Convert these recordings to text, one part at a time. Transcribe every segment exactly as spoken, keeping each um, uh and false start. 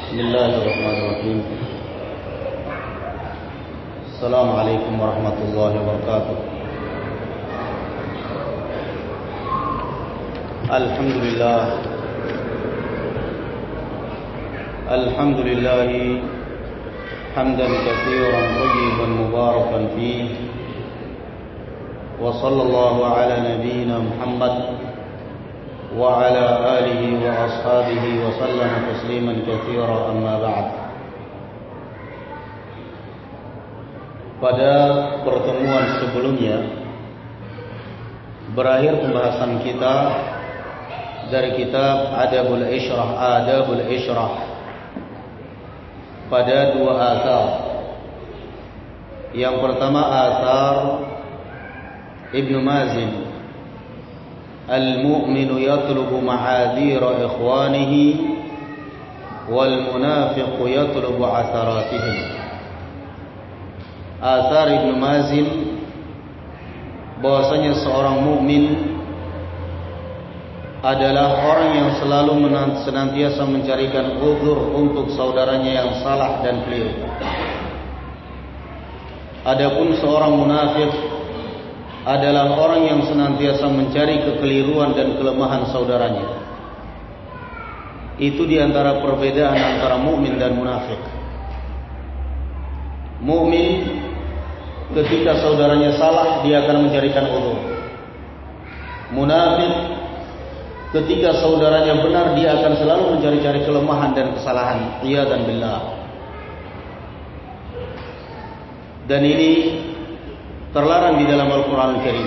Bismillahirrahmanirrahim. Assalamualaikum warahmatullahi wabarakatuh. Alhamdulillah. Alhamdulillah hamdan katsiran thayyiban mubarakan fihi. Wa sallallahu ala nabiyyina Muhammad wa ala alihi wa ashabihi wa sallama tasliman katsira, amma ba'd. Pada pertemuan sebelumnya berakhir pembahasan kita dari kitab Adabul Isyrah, Adabul Isyrah pada dua athar. Yang pertama athar Ibnu Mazin, al-mu'minu yatlubu ma'adhira ikhwanihi wal munafiqu yatlubu atharatihim. Athar Ibnu Mazin bahwasanya seorang mukmin adalah orang yang selalu senantiasa mencarikan uzur untuk saudaranya yang salah dan keliru. Adapun seorang munafik adalah orang yang senantiasa mencari kekeliruan dan kelemahan saudaranya. Itu diantara perbedaan antara mukmin dan munafik. Mukmin ketika saudaranya salah dia akan mencarikan uzur. Munafik ketika saudaranya benar dia akan selalu mencari-cari kelemahan dan kesalahan. Iyadzan billah. Dan ini terlarang di dalam Al-Quran Al-Karim.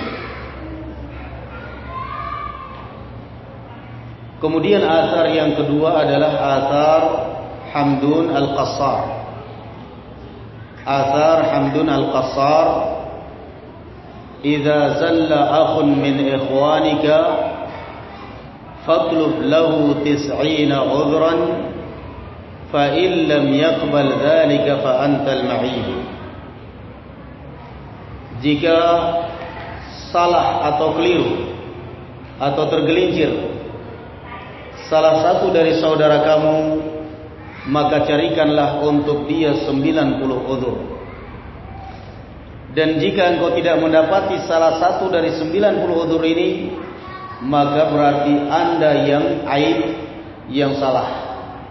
Kemudian athar yang kedua adalah athar Hamdun Al-Qassar. Athar Hamdun Al-Qassar, "Idza zalla akhun min ikhwanika fatlub lahu tis'ina udhran fa in lam yaqbal dhalika fa antal ma'id." Jika salah atau keliru atau tergelincir salah satu dari saudara kamu, maka carikanlah untuk dia sembilan puluh uzur. Dan jika engkau tidak mendapati salah satu dari sembilan puluh uzur ini, maka berarti anda yang aib, yang salah.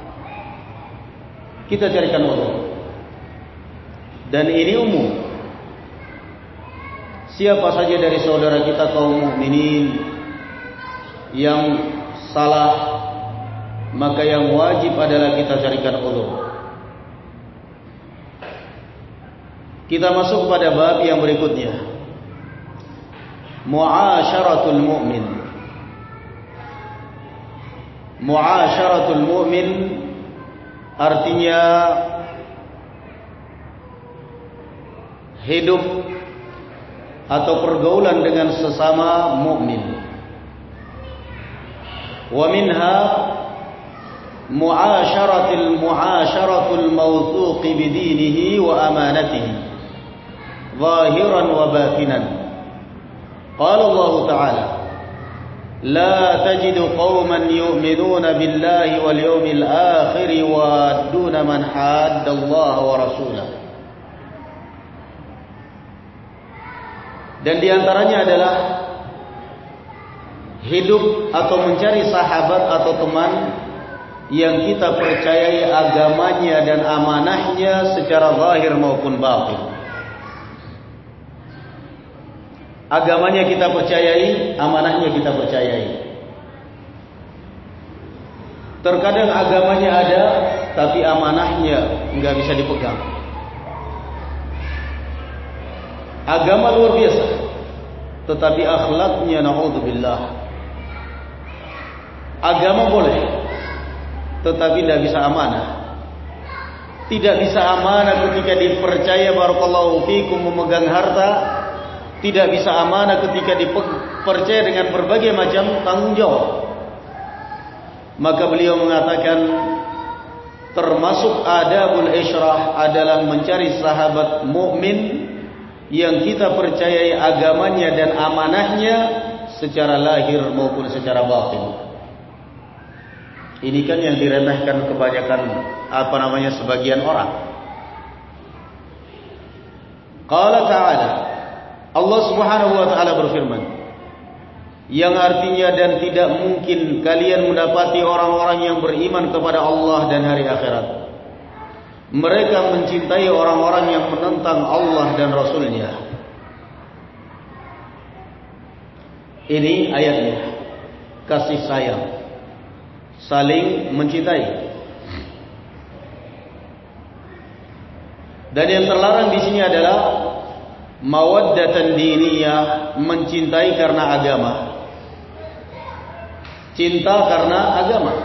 Kita carikan uzur. Dan ini umum. Siapa saja dari saudara kita kaum mukminin yang salah, maka yang wajib adalah kita carikan uzur. Kita masuk pada bab yang berikutnya, mu'asyaratul mu'min. Mu'asyaratul mu'min artinya hidup atau pergaulan dengan sesama mukmin. Wa minha mu'asyaratul mu'asyaratul mawthuqi bidinihi wa amanatihi zahiran wa batinan. Qala Allah Ta'ala: la tajidu qauman yu'minuna billahi wal yawmil akhir wa duna man hadda Allah wa rasulahu. Dan diantaranya adalah hidup atau mencari sahabat atau teman yang kita percayai agamanya dan amanahnya secara zahir maupun batin. Agamanya kita percayai, amanahnya kita percayai. Terkadang agamanya ada, tapi amanahnya enggak bisa dipegang. Agama luar biasa, tetapi akhlaknya na'udzubillah. Agama boleh, tetapi tidak bisa amanah. Tidak bisa amanah ketika dipercaya barakallahu fikum memegang harta. Tidak bisa amanah ketika dipercaya dengan berbagai macam tanggung jawab. Maka beliau mengatakan termasuk adabul isyrah adalah mencari sahabat mukmin yang kita percayai agamanya dan amanahnya secara lahir maupun secara batin. Ini kan yang diremehkan kebanyakan apa namanya sebagian orang. Qala ta'ala, Allah Subhanahu wa taala berfirman, yang artinya dan tidak mungkin kalian mendapati orang-orang yang beriman kepada Allah dan hari akhirat. Mereka mencintai orang-orang yang menentang Allah dan Rasulnya. Ini ayatnya. Kasih sayang, saling mencintai. Dan yang terlarang di sini adalah mawaddatan diniyah, mencintai karena agama. Cinta karena agama.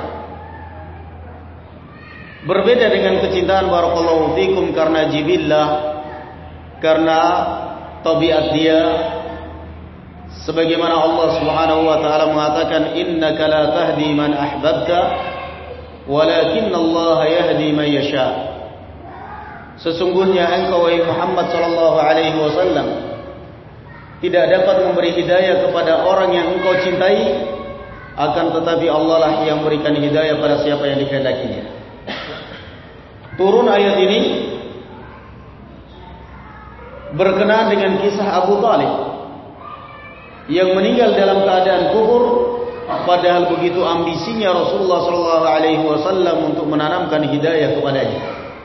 Berbeda dengan kecintaan barakallahu fikum karena jibillah, karena tabiat dia. Sebagaimana Allah Subhanahu wa taala mengatakan, innaka la tahdi man ahbabta walakinna Allah yahdi man yasha. Sesungguhnya engkau wahai Muhammad sallallahu alaihi wasallam tidak dapat memberi hidayah kepada orang yang engkau cintai, akan tetapi Allah lah yang memberikan hidayah pada siapa yang dikehendakinya. Turun ayat ini berkenaan dengan kisah Abu Talib yang meninggal dalam keadaan kufur, padahal begitu ambisinya Rasulullah sallallahu alaihi wasallam untuk menanamkan hidayah kepadanya.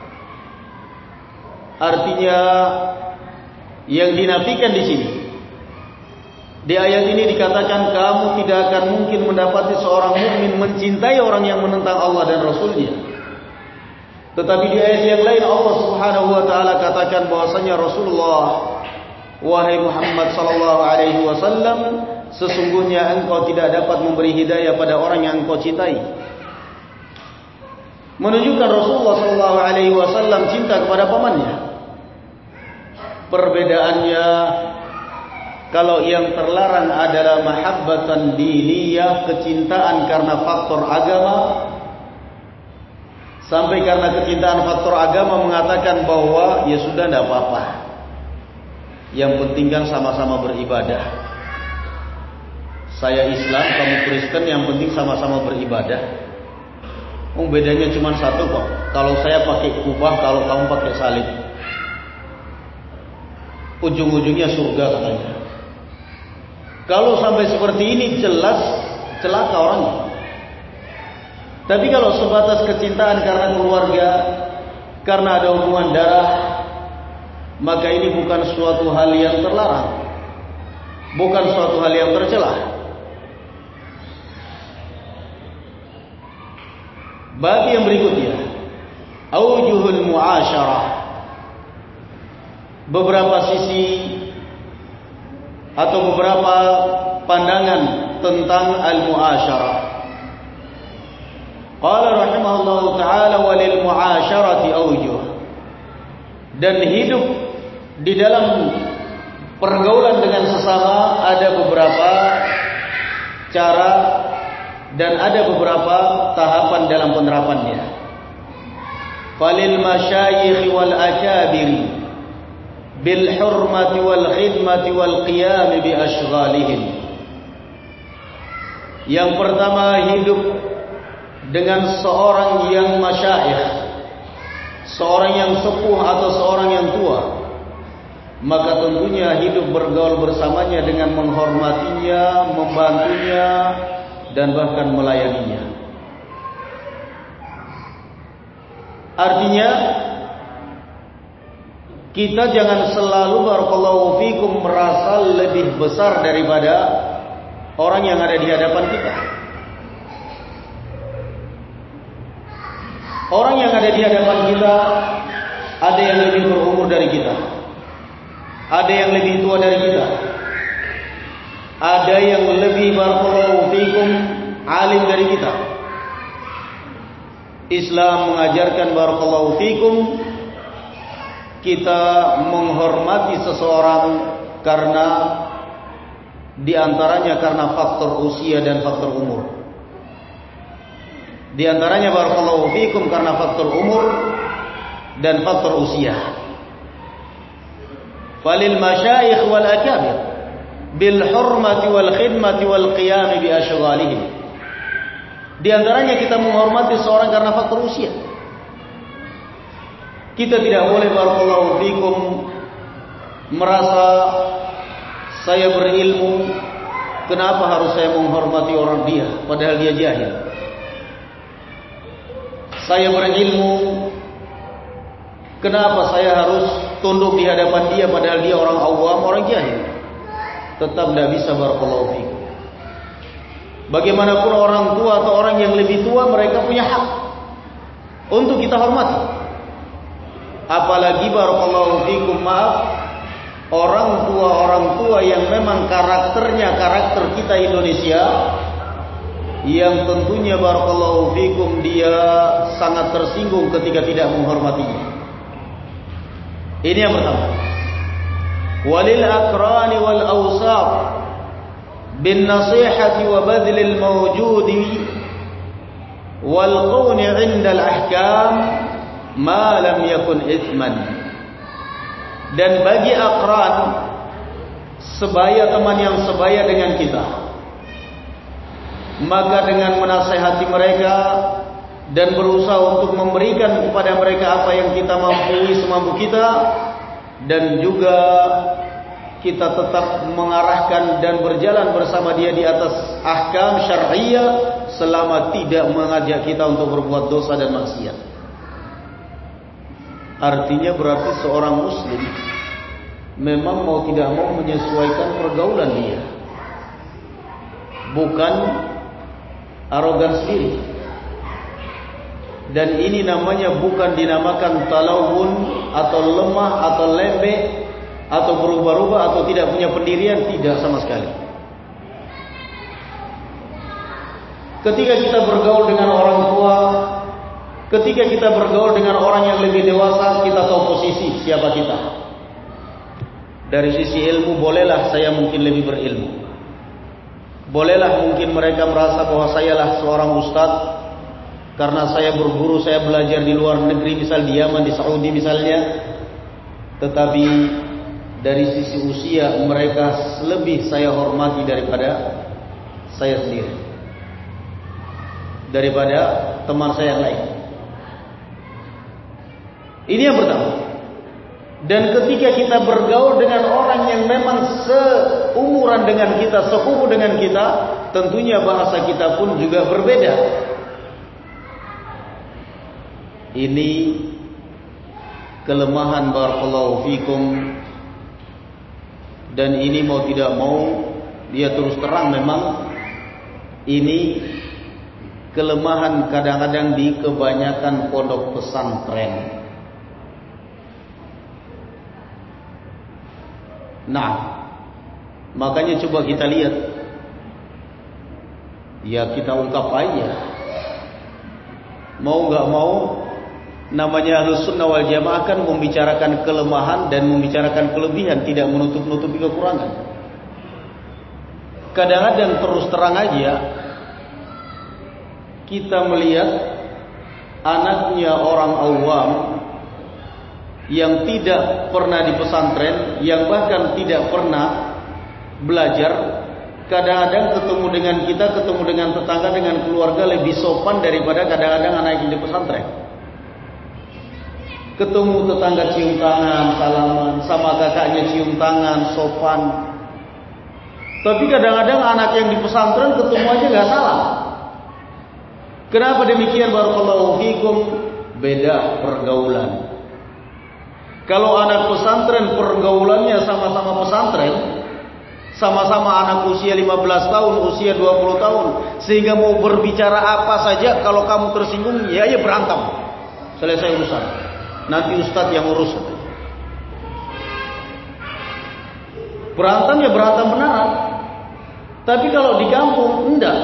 Artinya yang dinafikan di sini, di ayat ini dikatakan kamu tidak akan mungkin mendapati seorang mukmin mencintai orang yang menentang Allah dan Rasulnya. Tetapi di ayat yang lain Allah Subhanahu wa taala katakan bahwasanya Rasulullah, wahai Muhammad sallallahu alaihi wasallam, sesungguhnya engkau tidak dapat memberi hidayah pada orang yang engkau cintai. Menunjukkan Rasulullah sallallahu alaihi wasallam cinta kepada pamannya. Perbedaannya, kalau yang terlarang adalah mahabbatan diniyah, kecintaan karena faktor agama, sampai karena kecintaan faktor agama mengatakan bahwa ya sudah tidak apa-apa, yang penting kan sama-sama beribadah. Saya Islam, kamu Kristen, yang penting sama-sama beribadah. Oh, bedanya cuma satu kok. Kalau saya pakai kubah, kalau kamu pakai salib, ujung-ujungnya surga katanya. Kalau sampai seperti ini jelas celaka orangnya. Tapi kalau sebatas kecintaan karena keluarga, karena ada hubungan darah, maka ini bukan suatu hal yang terlarang, bukan suatu hal yang tercela. Bab yang berikutnya, aujuhul muasyarah, beberapa sisi atau beberapa pandangan tentang al-muasyarah. Qala rahimahullahu ta'ala walil muasyarati aujuh. Dan hidup di dalam pergaulan dengan sesama ada beberapa cara dan ada beberapa tahapan dalam penerapannya. Falil masyayikh wal akabir bil hurmati wal khidmati wal qiyam bi ashghalihim. Yang pertama, hidup dengan seorang yang masyayikh, seorang yang sepuh atau seorang yang tua, maka tentunya hidup bergaul bersamanya dengan menghormatinya, membantunya, dan bahkan melayaninya. Artinya, kita jangan selalu barakallahu fikum merasa lebih besar daripada orang yang ada di hadapan kita. Orang yang ada di hadapan kita, ada yang lebih berumur dari kita, ada yang lebih tua dari kita, ada yang lebih barakallahu fikum alim dari kita. Islam mengajarkan barakallahu fikum kita menghormati seseorang karena diantaranya karena faktor usia dan faktor umur. Di antaranya barakallahu fikum karena faktor umur dan faktor usia. Falil masyayikh wal akabir bil hurmati wal khidmati wal qiyam bi ashghalihim. Di antaranya kita menghormati seorang karena faktor usia. Kita tidak boleh barakallahu fikum merasa saya berilmu, kenapa harus saya menghormati orang dia padahal dia jahil. Saya berilmu, kenapa saya harus tunduk di hadapan dia padahal dia orang awam, orang jahil. Tetap tidak bisa barakallahu fikum. Bagaimanapun orang tua atau orang yang lebih tua, mereka punya hak untuk kita hormati. Apalagi barakallahu fikum, maaf, orang tua-orang tua yang memang karakternya karakter kita Indonesia, yang tentunya barakallahu fikum dia sangat tersinggung ketika tidak menghormatinya. Ini yang pertama. Walil akrani wal awsaf bin nasihati wa badlil mawjudi wal qawni 'inda al ahkam ma lam yakun ithman. Dan bagi akran, sebaya teman yang sebaya dengan kita, maka dengan menasihati mereka dan berusaha untuk memberikan kepada mereka apa yang kita mampu semampu kita, dan juga kita tetap mengarahkan dan berjalan bersama dia di atas ahkam syar'iyyah selama tidak mengajak kita untuk berbuat dosa dan maksiat. Artinya berarti seorang muslim memang mau tidak mau menyesuaikan pergaulan dia, bukan arogan sendiri. Dan ini namanya bukan dinamakan talawun atau lemah atau lembek atau berubah-ubah atau tidak punya pendirian, tidak sama sekali. Ketika kita bergaul dengan orang tua, ketika kita bergaul dengan orang yang lebih dewasa, kita tahu posisi siapa kita. Dari sisi ilmu, bolehlah saya mungkin lebih berilmu, bolehlah mungkin mereka merasa bahwa sayalah seorang ustadz karena saya berguru, saya belajar di luar negeri, misal di Yaman, di Saudi misalnya. Tetapi dari sisi usia mereka lebih saya hormati daripada saya sendiri, daripada teman saya yang lain. Ini yang pertama. Dan ketika kita bergaul dengan orang yang memang seumuran dengan kita, sekufu dengan kita, tentunya bahasa kita pun juga berbeda. Ini kelemahan barakallahu fikum, dan ini mau tidak mau dia terus terang memang ini kelemahan kadang-kadang di kebanyakan pondok pesantren. Nah, makanya coba kita lihat, ya kita ungkap aja, mau nggak mau, namanya Ahlus Sunnah wal Jamaah kan membicarakan kelemahan dan membicarakan kelebihan, tidak menutup-nutupi kekurangan. Kadang-kadang terus terang aja kita melihat anaknya orang awam yang tidak pernah di pesantren, yang bahkan tidak pernah belajar, kadang-kadang ketemu dengan kita, ketemu dengan tetangga, dengan keluarga lebih sopan daripada kadang-kadang anak yang di pesantren. Ketemu tetangga cium tangan, salaman, sama kakaknya cium tangan, sopan. Tapi kadang-kadang anak yang di pesantren ketemu aja gak salam. Kenapa demikian? Barakallahu fikum, beda pergaulan. Kalau anak pesantren pergaulannya sama-sama pesantren, sama-sama anak usia lima belas tahun, usia dua puluh tahun, sehingga mau berbicara apa saja, kalau kamu tersinggung, ya ya berantem, selesai urusan. Nanti ustadz yang urus. Berantem ya berantem benar. Tapi kalau di kampung enggak.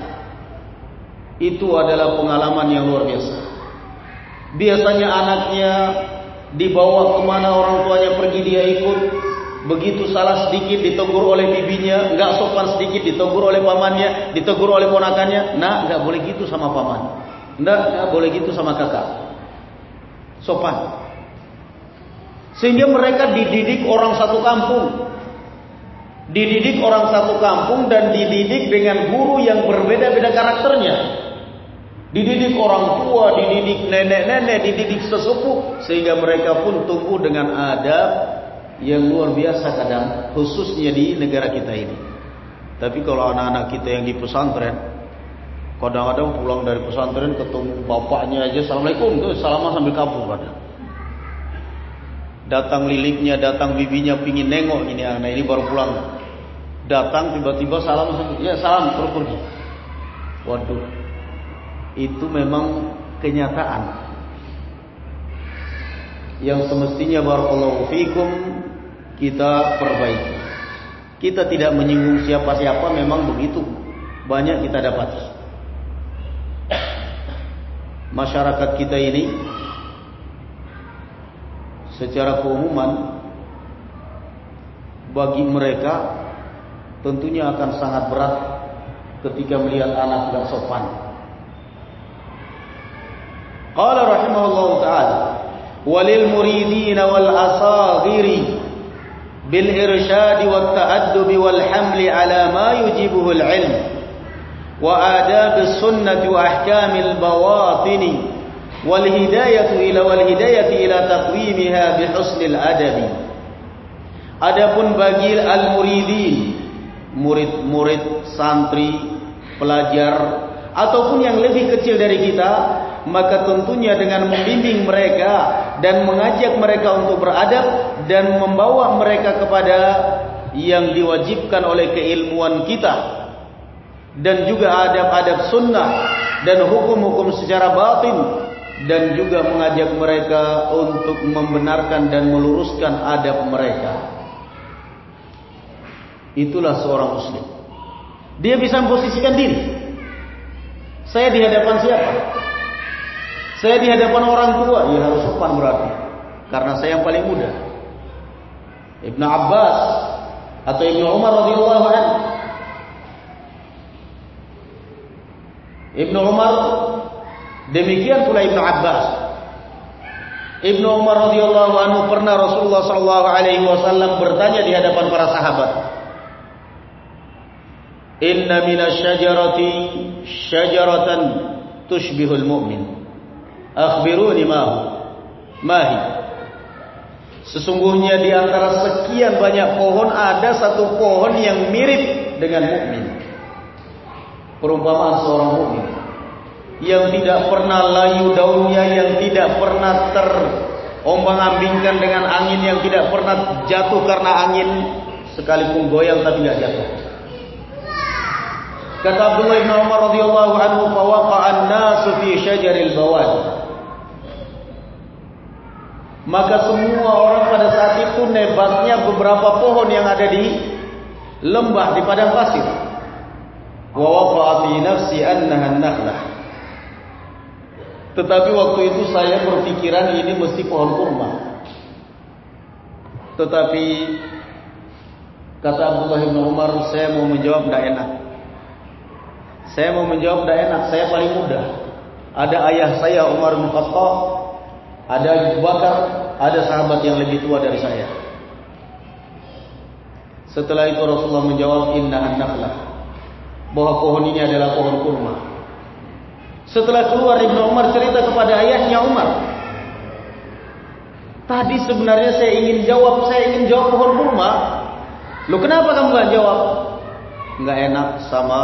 Itu adalah pengalaman yang luar biasa. Biasanya anaknya dibawa kemana orang tuanya pergi, dia ikut. Begitu salah sedikit ditegur oleh bibinya, enggak sopan sedikit ditegur oleh pamannya, ditegur oleh ponakannya. Nah, enggak boleh gitu sama paman. Enggak, enggak boleh gitu sama kakak. Sopan. Sehingga mereka dididik orang satu kampung. Dididik orang satu kampung dan dididik dengan guru yang berbeda-beda karakternya. dididik orang tua, dididik nenek-nenek, dididik sesepuh, sehingga mereka pun tumbuh dengan adab yang luar biasa kadang, khususnya di negara kita ini. Tapi kalau anak-anak kita yang di pesantren, kadang-kadang pulang dari pesantren ketemu bapaknya aja, assalamualaikum, tuh salaman sambil kabur kadang. Datang liliknya, datang bibinya, pingin nengok ini anak ini baru pulang. Datang tiba-tiba salam, ya salam terus pergi. Waduh, itu memang kenyataan yang semestinya barakallahu fikum kita perbaiki. Kita tidak menyinggung siapa-siapa, memang begitu banyak kita dapati. Masyarakat kita ini secara keumuman, bagi mereka tentunya akan sangat berat ketika melihat anak tidak sopan. Qala rahimahullah ta'ala, walil muridin wal asaghiri bil irsyad wat ta'addub wal hamli ala ma yujibuhu al ilm wa adab as sunnah wa ahkam al bawatin wal hidayah ila wal hidayah ila taqwimiha bi husn al adab. Adapun bagi al muridin, murid-murid, santri, pelajar ataupun yang lebih kecil dari kita, maka tentunya dengan membimbing mereka dan mengajak mereka untuk beradab dan membawa mereka kepada yang diwajibkan oleh keilmuan kita, dan juga adab-adab sunnah dan hukum-hukum secara batin, dan juga mengajak mereka untuk membenarkan dan meluruskan adab mereka. Itulah seorang muslim. Dia bisa memposisikan diri. Saya di hadapan siapa? Saya di hadapan orang tua, ya harus sopan berarti, karena saya yang paling muda. Ibnu Abbas atau Ibnu Umar radhiyallahu anhu. Ibnu Umar, demikian pula Ibnu Abbas. Ibnu Umar radhiyallahu anhu pernah Rasulullah sallallahu alaihi wasallam bertanya di hadapan para sahabat, inna minasyajarati syajaratan tushbihul mu'min, akhbiruni mahu mahi. Sesungguhnya di antara sekian banyak pohon ada satu pohon yang mirip dengan mukmin. Perumpamaan seorang mukmin yang tidak pernah layu daunnya, yang tidak pernah terombang-ambingkan dengan angin, yang tidak pernah jatuh karena angin, sekalipun goyang tapi tidak jatuh. Kata Abdullah bin Umar radhiyallahu anhu, fawaqa'an nasu fi syajaril bawad. Maka semua orang pada saat itu nebaknya beberapa pohon yang ada di lembah, di padang pasir. Wa waqa'a fi nafsi annaha an-nakhlah. Tetapi waktu itu saya berpikiran ini mesti pohon kurma. Tetapi kata Abdullah bin Umar, saya mau menjawab tidak enak. Saya mau menjawab tidak enak, saya paling muda. Ada ayah saya Umar bin Khattab, ada Abu Bakar, ada sahabat yang lebih tua dari saya. Setelah itu Rasulullah menjawab, innahan nakhlah, bahwa pohon ini adalah pohon kurma. Setelah keluar, Ibnu Umar cerita kepada ayahnya Umar, tadi sebenarnya saya ingin jawab, saya ingin jawab pohon kurma. Loh, kenapa kamu gak jawab? Gak enak sama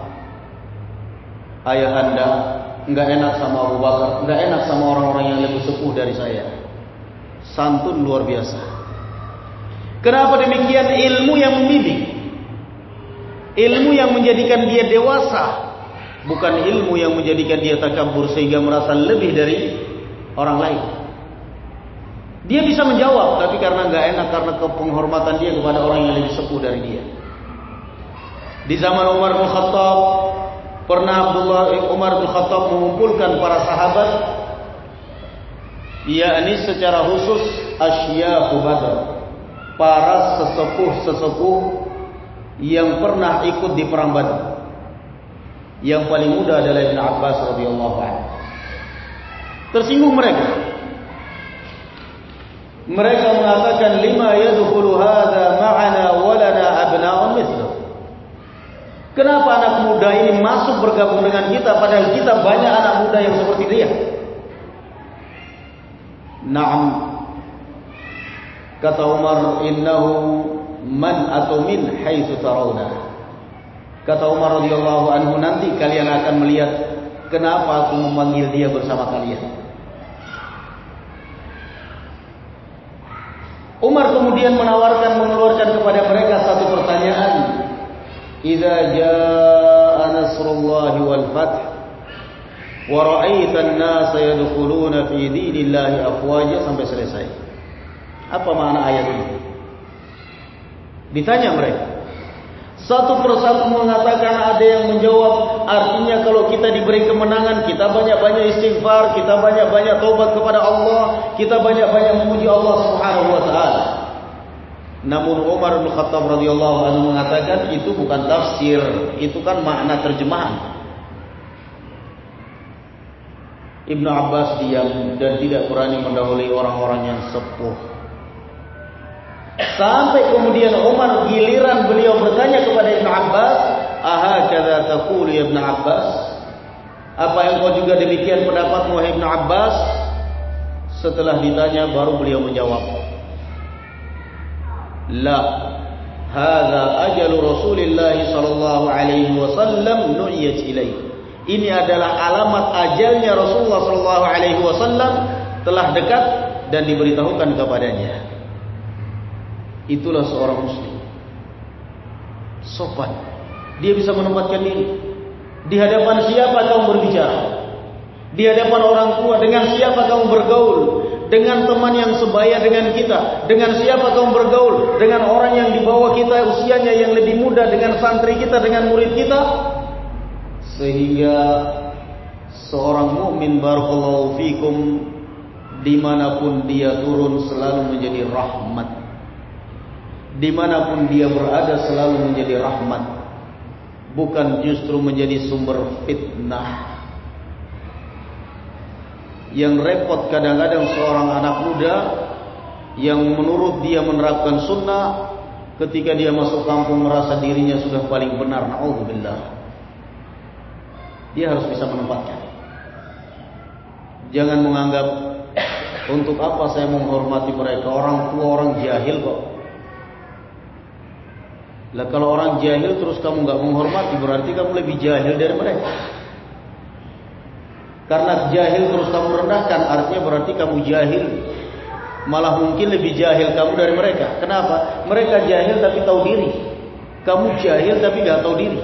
ayah anda, enggak enak sama Abu Bakar, enggak enak sama orang-orang yang lebih sepuh dari saya. Santun luar biasa. Kenapa demikian? Ilmu yang membimbing, ilmu yang menjadikan dia dewasa, bukan ilmu yang menjadikan dia takabur sehingga merasa lebih dari orang lain. Dia bisa menjawab, tapi karena enggak enak, karena kepenghormatan dia kepada orang yang lebih sepuh dari dia. Di zaman Umar bin Khattab, pernah Abdullah Umar bin Khattab mengumpulkan para sahabat, yakni secara khusus asyyahu Badr, para sesepuh-sesepuh yang pernah ikut di perang Badr. Yang paling muda adalah Ibnu Abbas radhiyallahu anhu. Tersinggung mereka. Mereka mengatakan, lima yadkhulu hadza ma'ana wa lana abna'un mithluh. Kenapa anak muda ini masuk bergabung dengan kita padahal kita banyak anak muda yang seperti dia? Naam. Kata Umar, innahu man atau min haitsu tarawna. Kata Umar radhiyallahu anhu, nanti kalian akan melihat kenapa aku memanggil dia bersama kalian. Umar kemudian menawarkan, mengeluarkan kepada mereka satu pertanyaan. Idza jaa nasrullahi wal fath wa ra'aita an-nasa yadkhuluna fi dinillahi afwaja, sampai selesai. Apa makna ayat ini? Ditanya mereka. Satu persatu mengatakan, ada yang menjawab, artinya kalau kita diberi kemenangan, kita banyak-banyak istighfar, kita banyak-banyak taubat kepada Allah, kita banyak-banyak memuji Allah Subhanahu wa taala. Namun Umar bin Khattab radhiyallahu anhu mengatakan, itu bukan tafsir, itu kan makna terjemahan. Ibnu Abbas diam dan tidak berani mendahului orang-orang yang sepuh. Sampai kemudian Umar, giliran beliau bertanya kepada Ibnu Abbas, ahakadza taqulu ya Ibnu Abbas? Apa yang kau juga demikian pendapatmu wahai Ibnu Abbas? Setelah ditanya baru beliau menjawab, la, hadza ajalu Rasulillah sallallahu alaihi wasallam nu'iyat ilaih. Ini adalah alamat ajalnya Rasulullah sallallahu alaihi wasallam, telah dekat dan diberitahukan kepadanya. Itulah seorang muslim, sopan. Dia bisa menempatkan diri. Di hadapan siapa kamu berbicara? Di hadapan orang tua, dengan siapa kamu bergaul? Dengan teman yang sebaya dengan kita. Dengan siapa kamu bergaul? Dengan orang yang di bawah kita usianya yang lebih muda, dengan santri kita, dengan murid kita. Sehingga seorang mukmin, barakallahu fikum, dimanapun dia turun selalu menjadi rahmat. Dimanapun dia berada selalu menjadi rahmat, bukan justru menjadi sumber fitnah. Yang repot kadang-kadang seorang anak muda yang menurut dia menerapkan sunnah, ketika dia masuk kampung merasa dirinya sudah paling benar. Na'udzubillah. Dia harus bisa menempatkan. Jangan menganggap, untuk apa saya menghormati mereka, orang tua, orang jahil kok. Lah kalau orang jahil terus kamu enggak menghormati, berarti kamu lebih jahil dari mereka. Karena jahil terus kamu rendahkan, artinya berarti kamu jahil. Malah mungkin lebih jahil kamu dari mereka. Kenapa? Mereka jahil tapi tahu diri. Kamu jahil tapi enggak tahu diri.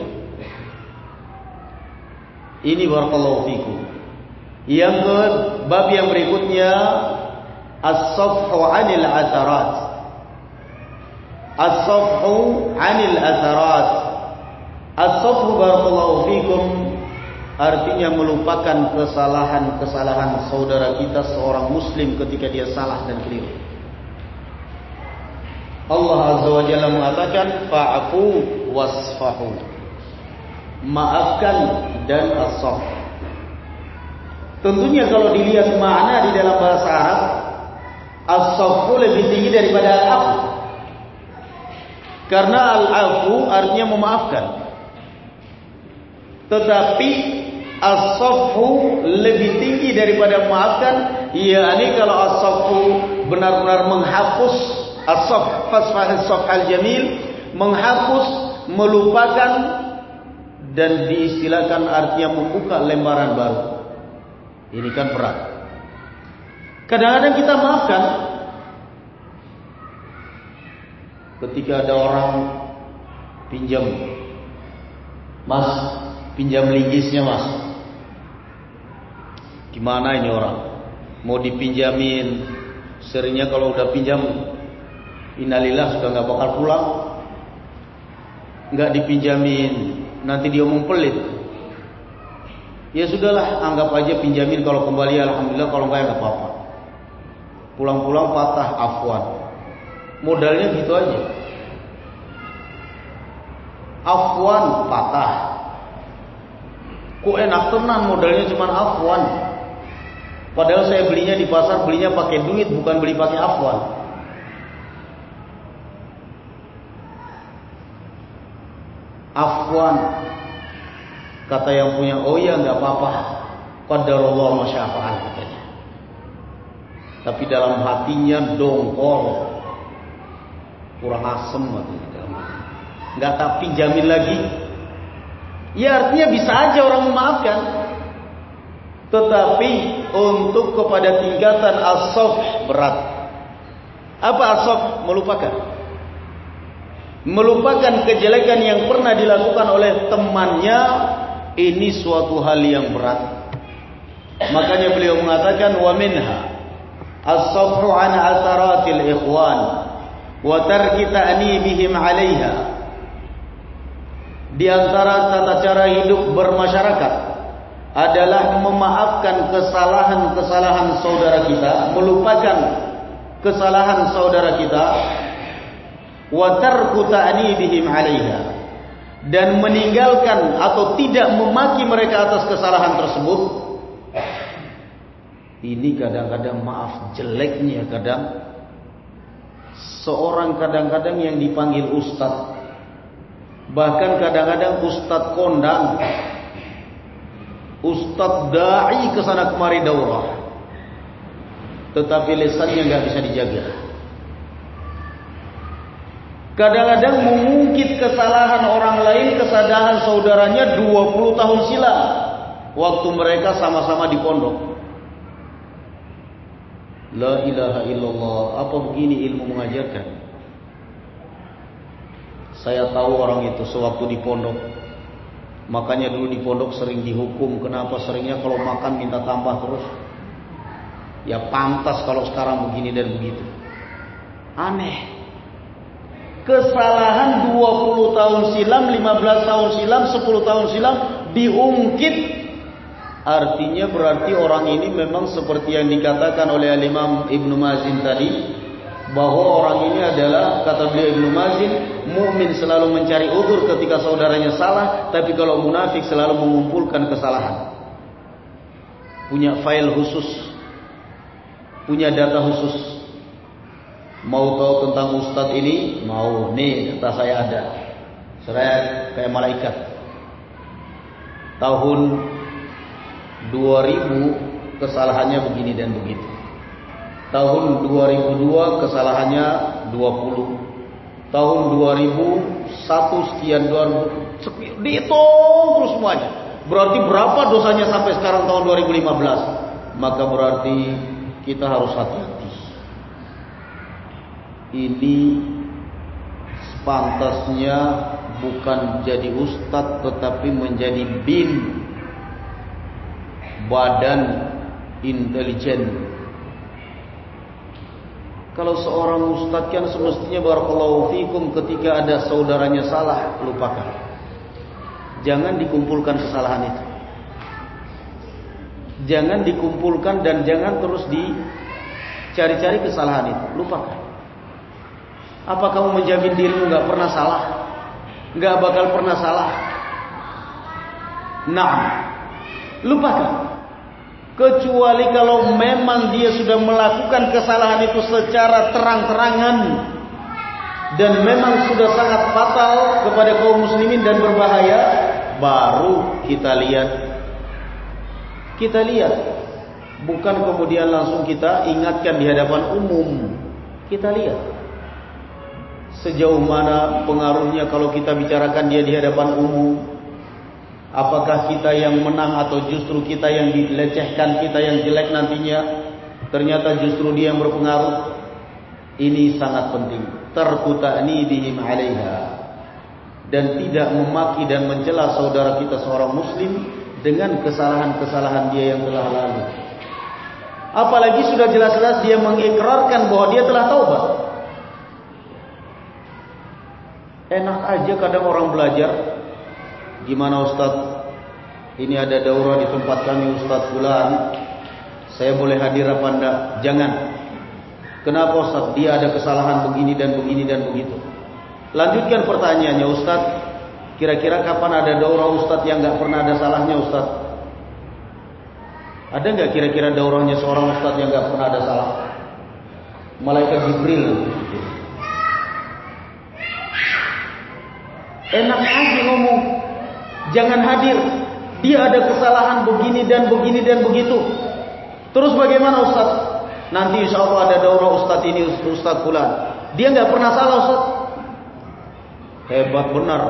Ini barakallahu fikum. Yang ke bab yang berikutnya, as-safhu 'anil atharat. As-safhu 'anil atharat. As-safhu barakallahu fikum artinya melupakan kesalahan-kesalahan saudara kita seorang muslim ketika dia salah dan keliru. Allah Azza wa Jalla mengatakan fa'fu wasfahu. Maafkan dan as-safh. Tentunya kalau dilihat makna di dalam bahasa Arab, as-safhu lebih tinggi daripada al-'afwu. Karena al-'afwu artinya memaafkan. Tetapi as-safhu lebih tinggi daripada memaafkan. yakni kalau as-safhu benar-benar menghapus, as-safh fasfah as-safh al-jamil, menghapus, melupakan, dan diistilahkan artinya membuka lembaran baru. Ini kan berat. Kadang-kadang kita maafkan. Ketika ada orang pinjam, mas, pinjam linggisnya mas. Gimana ini orang? Mau dipinjamin, seringnya kalau udah pinjam, innalillah sudah nggak bakal pulang. Nggak dipinjamin, nanti dia omong pelit. Ya sudahlah, anggap aja pinjamin, kalau kembali alhamdulillah, kalau enggak ya nggak apa-apa. Pulang-pulang patah, afwan. Modalnya gitu aja. Afwan patah. Kok enak tenan modalnya cuma afwan. Padahal saya belinya di pasar, belinya pakai duit, bukan beli pakai afwan. afwan. Kata yang punya, oh ya nggak apa-apa, qadarullah ma syaa fa'al katanya. Tapi dalam hatinya dongkol, kurang asem katanya dalam hati. Nggak tak pinjamin lagi. Ya artinya bisa aja orang memaafkan, tetapi untuk kepada tingkatan as-safh berat. Apa as-safh? Melupakan. Melupakan kejelekan yang pernah dilakukan oleh temannya. Ini suatu hal yang berat. Makanya beliau mengatakan wa minha as-safhu an atharatil ikhwan wa tarki ta'nibihim 'alaiha. Di antara tata cara hidup bermasyarakat adalah memaafkan kesalahan-kesalahan saudara kita, melupakan kesalahan saudara kita, wa tarku ta'nibihim 'alaiha, dan meninggalkan atau tidak memaki mereka atas kesalahan tersebut. Ini kadang-kadang maaf jeleknya kadang seorang kadang-kadang yang dipanggil ustaz, bahkan kadang-kadang ustaz kondang, ustaz da'i kesana kemari daurah, tetapi lisannya nggak bisa dijaga. Kadang-kadang mengungkit kesalahan orang lain, kesalahan saudaranya dua puluh tahun silam, waktu mereka sama-sama di pondok. La ilaha illallah. Apa begini ilmu mengajarkan? Saya tahu orang itu sewaktu di pondok. Makanya dulu di pondok sering dihukum. Kenapa seringnya kalau makan minta tambah terus? Ya pantas kalau sekarang begini dan begitu. Aneh. Kesalahan dua puluh tahun silam, lima belas tahun silam, sepuluh tahun silam diungkit. Artinya berarti orang ini memang seperti yang dikatakan oleh Imam Ibnu Mazin tadi, bahwa orang ini adalah, kata beliau Ibnu Mazin, mukmin selalu mencari uzur ketika saudaranya salah, tapi kalau munafik selalu mengumpulkan kesalahan. Punya file khusus, punya data khusus. Mau tahu tentang ustadz ini? Mau, nih data saya ada. Saya kayak malaikat. Tahun dua ribu kesalahannya begini dan begitu. Tahun dua ribu dua kesalahannya dua puluh. Tahun dua ribu satu sekian, dua ribu dihitung terus semuanya. Berarti berapa dosanya sampai sekarang tahun dua ribu lima belas? Maka berarti kita harus hati-hati. Ini pantasnya bukan jadi ustadz, tetapi menjadi bin, badan intelijen. Kalau seorang ustadz kan semestinya barakallahu fikum, ketika ada saudaranya salah, lupakan. Jangan dikumpulkan kesalahan itu. Jangan dikumpulkan dan jangan terus dicari-cari kesalahan itu. Lupakan. Apa kamu menjamin dirimu gak pernah salah? Gak bakal pernah salah? Nah, lupakan. Kecuali kalau memang dia sudah melakukan kesalahan itu secara terang-terangan dan memang sudah sangat fatal kepada kaum muslimin dan berbahaya, baru kita lihat. Kita lihat. Bukan kemudian langsung kita ingatkan di hadapan umum. Kita lihat sejauh mana pengaruhnya kalau kita bicarakan dia di hadapan umum. Apakah kita yang menang atau justru kita yang dilecehkan, kita yang jelek nantinya? Ternyata justru dia yang berpengaruh. Ini sangat penting. Tarku ta'nibihim 'alaiha, dan tidak memaki dan mencela saudara kita seorang muslim dengan kesalahan-kesalahan dia yang telah lalu. Apalagi sudah jelas-jelas dia mengikrarkan bahwa dia telah taubat. Enak aja kadang orang belajar. Gimana Ustaz? Ini ada daurah di tempat kami Ustaz fulan. Saya boleh hadir apa enggak? Jangan. Kenapa Ustaz? Dia ada kesalahan begini dan begini dan begitu. Lanjutkan pertanyaannya, Ustaz. Kira-kira kapan ada daurah Ustaz yang enggak pernah ada salahnya Ustaz? Ada enggak kira-kira daurahnya seorang Ustaz yang enggak pernah ada salah? Malaikat Jibril. Enak aja ngomong, jangan hadir. Dia ada kesalahan begini dan begini dan begitu. Terus bagaimana Ustaz? Nanti insya Allah ada daurah Ustaz ini, Ustaz fulan. Dia nggak pernah salah Ustaz. Hebat benar.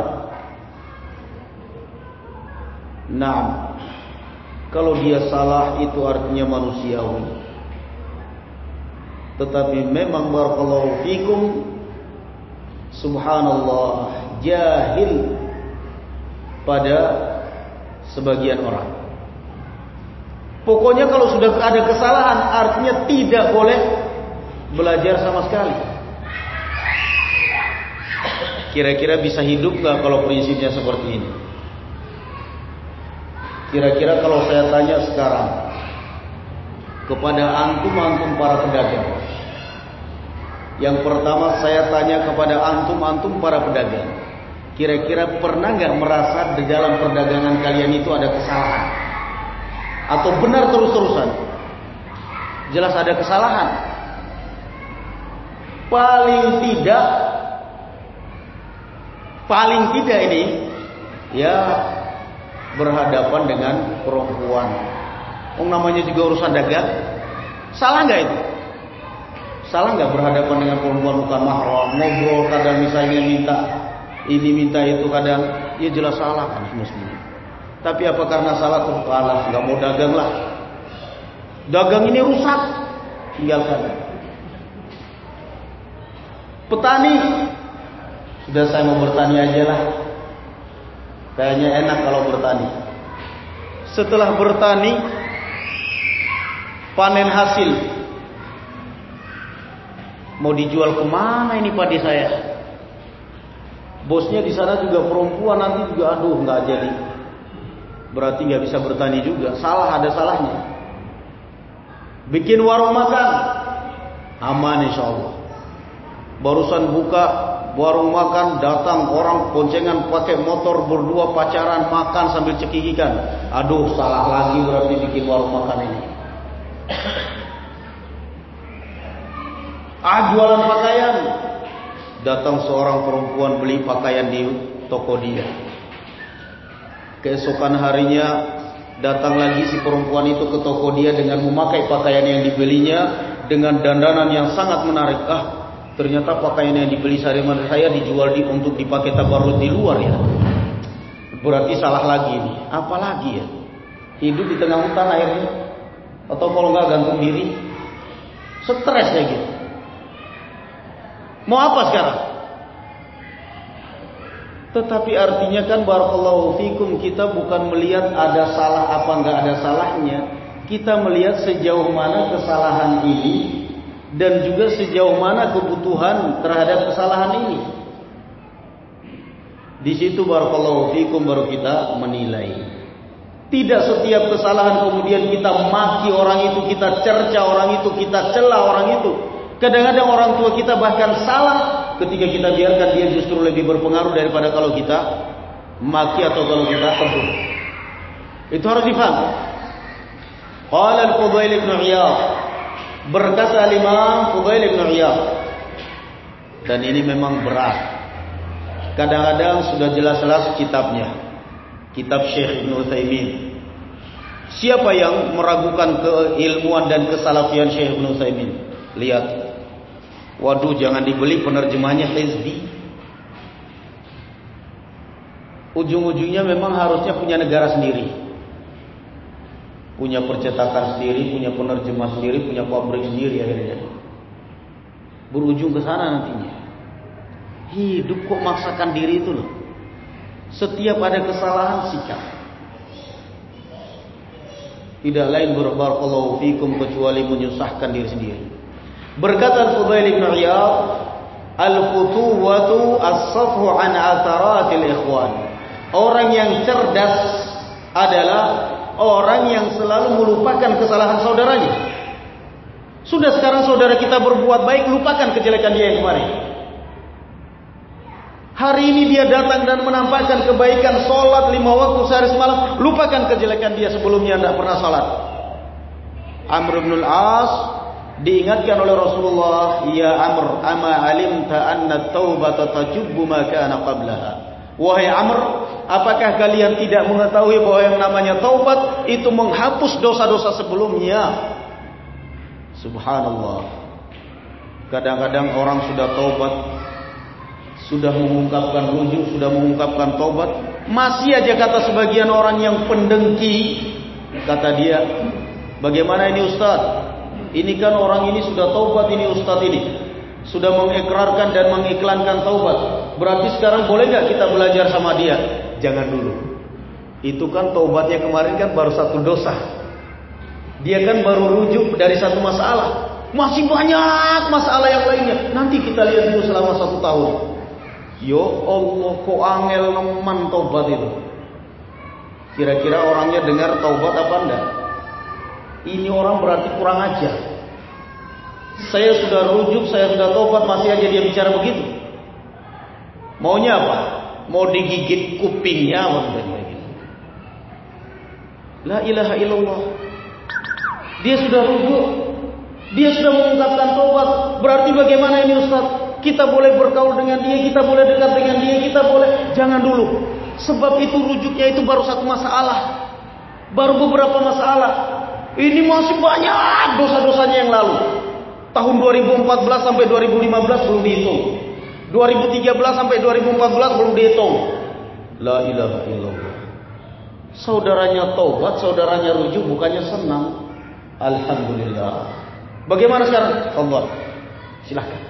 Nah, kalau dia salah itu artinya manusiawi. Tetapi memang barakallahu fikum, subhanallah, jahil pada sebagian orang. Pokoknya kalau sudah ada kesalahan artinya tidak boleh belajar sama sekali. Kira-kira bisa hidup gak kalau prinsipnya seperti ini? Kira-kira kalau saya tanya sekarang kepada antum-antum para pedagang. Yang pertama saya tanya kepada antum-antum para pedagang. Kira-kira pernah gak merasa di dalam perdagangan kalian itu ada kesalahan? Atau benar terus-terusan? Jelas ada kesalahan. Paling tidak Paling tidak ini ya berhadapan dengan perempuan. Oh, namanya juga urusan dagang. Salah nggak itu? Salah nggak berhadapan dengan perempuan bukan mahram, ngobrol kadang misalnya minta ini minta itu kadang, ya jelas salah kan muslim. Tapi apa karena salah tuh kalah, nggak mau dagang lah. Dagang ini rusak, tinggalkan. Petani, sudah saya mau bertani aja lah. Kayaknya enak kalau bertani. Setelah bertani, panen hasil, mau dijual kemana ini padi saya? Bosnya di sana juga perempuan, nanti juga aduh nggak jadi. Berarti nggak bisa bertani juga. Salah, ada salahnya. Bikin warung makan, aman insya Allah. Barusan buka warung makan, datang orang boncengan pakai motor berdua pacaran makan sambil cekikikan. Aduh, salah lagi berarti bikin warung makan ini. Ah, jualan pakaian. Datang seorang perempuan beli pakaian di toko dia. Keesokan harinya datang lagi si perempuan itu ke toko dia dengan memakai pakaian yang dibelinya dengan dandanan yang sangat menarik. Ah, ternyata pakaian yang dibeli saya dijual di, untuk dipakai tabarruk di luar ya. Berarti salah lagi nih. Apa lagi ya? Hidup di tengah hutan akhirnya. Atau kalau nggak gantung diri. Stres kayak gitu. Mau apa sekarang? Tetapi artinya kan barakallahu fikum, kita bukan melihat ada salah apa nggak ada salahnya. Kita melihat sejauh mana kesalahan ini dan juga sejauh mana kebutuhan terhadap kesalahan ini. Di situ barakallahu fikum baru kita menilai. Tidak setiap kesalahan kemudian kita maki orang itu, kita cerca orang itu, kita cela orang itu. Kadang-kadang orang tua kita bahkan salah ketika kita biarkan dia justru lebih berpengaruh daripada kalau kita maki atau kalau kita tegur. Itu harus difahami. Qala al-Fudail ibn Iyad, berkata Imam Fudail ibn Iyad, dan ini memang berat. Kadang-kadang sudah jelas-jelas kitabnya, kitab Syekh Ibn Utsaimin. Siapa yang meragukan keilmuan dan kesalafian Syekh Ibn Utsaimin? Lihat. Waduh, jangan dibeli penerjemahnya hizbi. Ujung-ujungnya memang harusnya punya negara sendiri, punya percetakan sendiri, punya penerjemah sendiri, punya pabrik sendiri akhirnya. Berujung ke sana nantinya. Hidup kok maksakan diri itu loh. Setiap ada kesalahan sikap. Tidak lain barakallahu fikum kecuali menyusahkan diri sendiri. Berkata Fudail ibn Iyad, al-futuwatu as-safhu an atharatil ikhwan. Orang yang cerdas adalah orang yang selalu melupakan kesalahan saudaranya. Sudah sekarang saudara kita berbuat baik, lupakan kejelekan dia yang kemarin. Hari ini dia datang dan menampakkan kebaikan, sholat lima waktu sehari semalam, lupakan kejelekan dia sebelumnya tidak pernah sholat. Amr bin al-As diingatkan oleh Rasulullah, ya Amr, ama alimta anna at-taubata tajubbu ma kana qablaha. Wahai Amr, apakah kalian tidak mengetahui bahwa yang namanya taubat itu menghapus dosa-dosa sebelumnya? Subhanallah. Kadang-kadang orang sudah taubat, sudah mengungkapkan rujuk, sudah mengungkapkan taubat, masih aja kata sebagian orang yang pendengki, kata dia, bagaimana ini Ustaz? Ini kan orang ini sudah taubat, ini Ustaz ini sudah mengikrarkan dan mengiklankan taubat. Berarti sekarang boleh gak kita belajar sama dia? Jangan dulu. Itu kan taubatnya kemarin kan baru satu dosa. Dia kan baru rujuk dari satu masalah. Masih banyak masalah yang lainnya. Nanti kita lihat dulu selama satu tahun. Yo Allah, kok angel neman taubat itu. Kira-kira orangnya dengar taubat apa enggak? Ini orang berarti kurang ajar. Saya sudah rujuk, saya sudah taubat, masih aja dia bicara begitu. Maunya apa? Mau digigit kupingnya apa? La ilaha illallah. Dia sudah rujuk, dia sudah mengungkapkan taubat. Berarti bagaimana ini Ustaz? Kita boleh bergaul dengan dia, kita boleh dekat dengan dia, kita boleh. Jangan dulu. Sebab itu rujuknya itu baru satu masalah, baru beberapa masalah. Ini masih banyak dosa-dosanya yang lalu. Tahun dua ribu empat belas sampai dua ribu lima belas belum dihitung. dua ribu tiga belas sampai dua ribu empat belas belum dihitung. La ilaha illallah. Saudaranya taubat, saudaranya rujuk, bukannya senang. Alhamdulillah. Bagaimana sekarang? Allah, silahkan.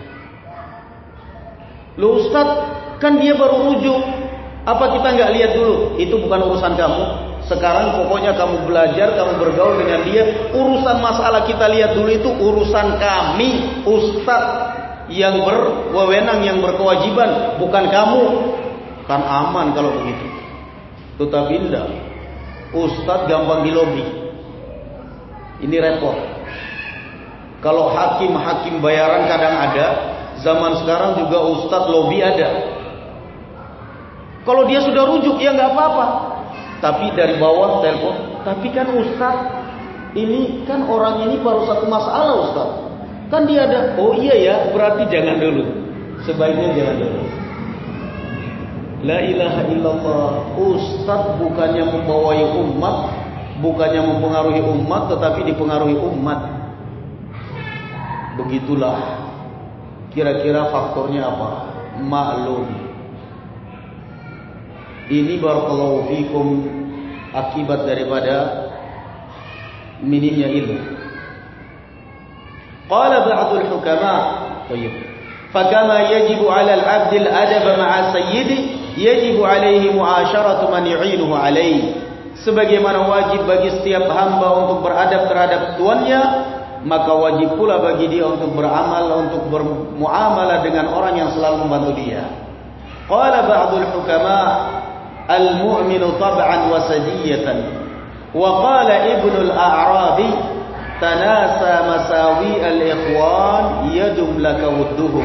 Loh Ustaz, kan dia baru rujuk. Apa kita nggak lihat dulu? Itu bukan urusan kamu. Sekarang pokoknya kamu belajar, kamu bergaul dengan dia. Urusan masalah kita lihat dulu itu urusan kami, Ustaz yang berwenang, yang berkewajiban, bukan kamu. Kan aman kalau begitu. Tetapi tidak. Ustaz gampang dilobi. Ini repot. Kalau hakim-hakim bayaran kadang ada, zaman sekarang juga Ustaz lobi ada. Kalau dia sudah rujuk ya nggak apa-apa. Tapi dari bawah telepon, tapi kan Ustaz, ini kan orang ini baru satu masalah Ustaz. Kan dia ada, oh iya ya, berarti jangan dulu. Sebaiknya jangan dulu. La ilaha illallah. Ustaz bukannya membawai umat, bukannya mempengaruhi umat, tetapi dipengaruhi umat. Begitulah. Kira-kira faktornya apa? Maklum. Ini barakallahu fikum akibat daripada minimnya ilmu. Qala ba'dul hukama, tayyib. Fakama yajibu 'ala al-'abd al-adab ma'a sayyidi, yajibu 'alaihi mu'asharatu man yu'inuhu 'alaihi. Sebagaimana wajib bagi setiap hamba untuk beradab terhadap tuannya, maka wajib pula bagi dia untuk beramal, untuk bermuamalah dengan orang yang selalu membantu dia. Qala ba'dul hukama al-mu'minu tab'an wa sadiyatan. Wa qala Ibnu al-A'rabi tanasa masawi al-ikhwan yadum laka wudduhum.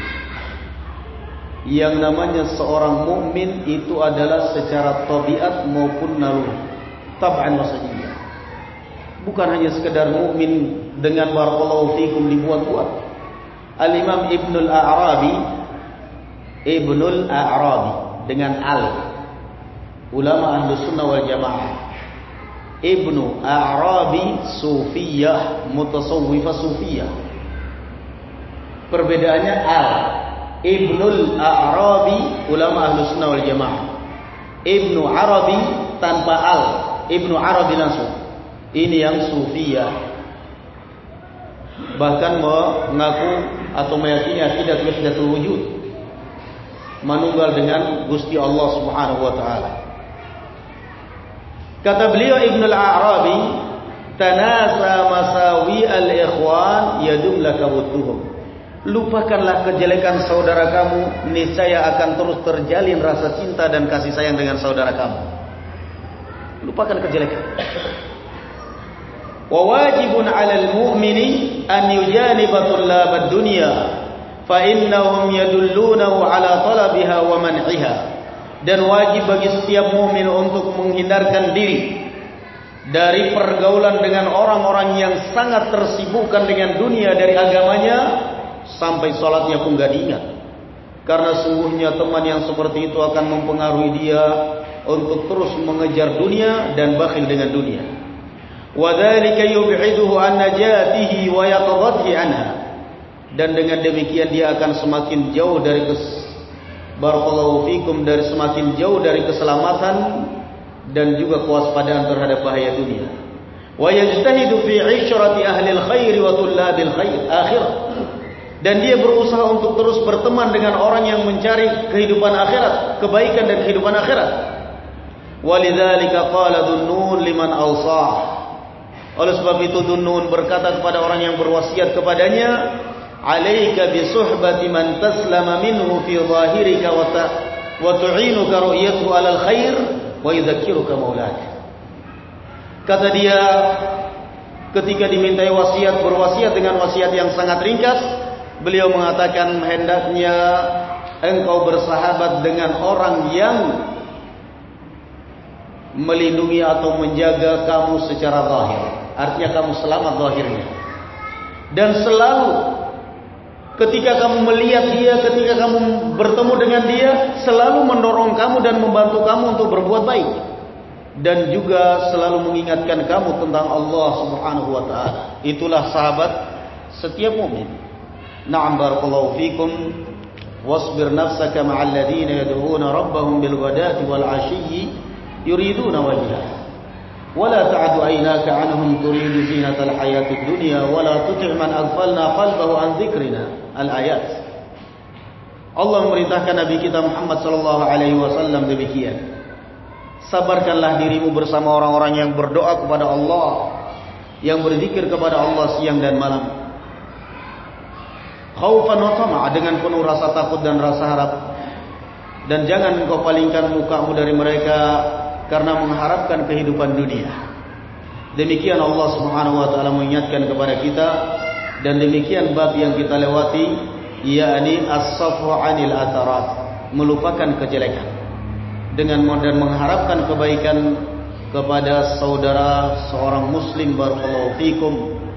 Yang namanya seorang mukmin itu adalah secara tabiat maupun naluri. Tab'an wa sadiyah. Bukan hanya sekedar mukmin dengan barakallahu fikum dibuat-buat. Al-Imam Ibnu al-A'rabi, Ibnu al-A'rabi dengan al, ulama Ahlus Sunnah wal Jamaah. Ibnu A'rabi Sufiyah, mutasawwifah Sufiyah. Perbedaannya al. Ibnul A'rabi ulama Ahlus Sunnah wal Jamaah. Ibnu Arabi tanpa al, Ibnu Arabi langsung. Ini yang Sufiyah. Bahkan mengaku atau meyakini akidah wahdatul wujud, manunggal dengan Gusti Allah Subhanahu wa taala. Kata beliau Ibnu al-A'rabi, tanasa masawi al-ikhwan yadum laka wudduhum. Lupakanlah kejelekan saudara kamu, niscaya akan terus terjalin rasa cinta dan kasih sayang dengan saudara kamu. Lupakan kejelekan. Wa wajibun 'alal mu'mini an yujaniba tullabad dunya fa innahum yadullunahu 'ala talabiha wa man'iha. Dan wajib bagi setiap mukmin untuk menghindarkan diri dari pergaulan dengan orang-orang yang sangat tersibukkan dengan dunia dari agamanya, sampai salatnya pun gak diingat. Karena sungguhnya teman yang seperti itu akan mempengaruhi dia untuk terus mengejar dunia dan bakhil dengan dunia. Wa dzalika yub'iduhu an najatihi wa yatghadhi anha. Dan dengan demikian dia akan semakin jauh dari kes barakallahu fikum dari semakin jauh dari keselamatan dan juga kewaspadaan terhadap bahaya dunia. Wa yajtahidu fi 'ishrati ahli al-khair wa tullabil khair akhirah. Dan dia berusaha untuk terus berteman dengan orang yang mencari kehidupan akhirat, kebaikan dan kehidupan akhirat. Walidzalika qala Dhunnun liman awsah. Oleh sebab itu Dhunnun berkata kepada orang yang berwasiat kepadanya, "Alaika bi suhbati man taslama minhu fi zahirika wa ta wa tu'inuka ru'yatuhu 'alal khair wa yudhakkiruka maulak." Kata dia ketika dimintai wasiat, berwasiat dengan wasiat yang sangat ringkas, beliau mengatakan hendaknya engkau bersahabat dengan orang yang melindungi atau menjaga kamu secara zahir. Artinya kamu selamat zahirnya. Dan selalu ketika kamu melihat dia, ketika kamu bertemu dengan dia, selalu mendorong kamu dan membantu kamu untuk berbuat baik. Dan juga selalu mengingatkan kamu tentang Allah Subhanahu wa ta'ala. Itulah sahabat setiap mukmin. Na'am barakallahu fikum. Wasbir nafsaka ma'al ladhina yad'una rabbahum bil ghadati wal 'ashiyyi yuriduna wajhah. Wala ta'du 'aynaka 'anhum turidu zinatal hayatid dunya wala tuti' man aghfalna qalbahu an dzikrina. Al-ayat. Allah memerintahkan Nabi kita Muhammad sallallahu alaihi wasallam demikian. Sabarkanlah dirimu bersama orang-orang yang berdoa kepada Allah, yang berzikir kepada Allah siang dan malam. Khaufan wa tama'a, dengan penuh rasa takut dan rasa harap. Dan jangan engkau palingkan mukamu dari mereka karena mengharapkan kehidupan dunia. Demikian Allah Subhanahu wa taala mengingatkan kepada kita, dan demikian bab yang kita lewati, yakni as-safhu 'anil atharat, melupakan kejelekan dengan dan mengharapkan kebaikan kepada saudara seorang muslim barakallahu fikum